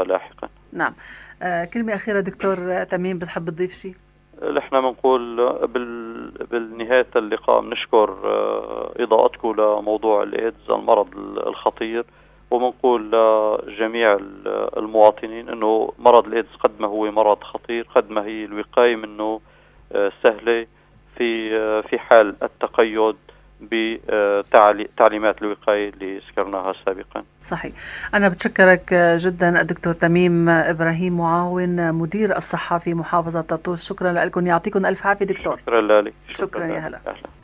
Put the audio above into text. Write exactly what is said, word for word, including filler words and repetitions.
لاحقا. نعم. آه كلمة أخيرة دكتور تميم، بتحب تضيف شيء؟ نحن بنقول بال... بالنهاية اللقاء بنشكر إضاءتكم لموضوع الإيدز المرض الخطير، وبنقول لجميع المواطنين أنه مرض الإيدز قد ما هو مرض خطير قد ما هي الوقاية منه سهلة في في حال التقيد بتعليمات الوقاية اللي ذكرناها سابقا. صحيح. أنا بتشكرك جدا الدكتور تميم إبراهيم، معاون مدير الصحة في محافظة طرطوس. شكرا لكم، يعطيكم ألف عافية دكتور. شكرا لك. شكرا, شكرا يا هلا.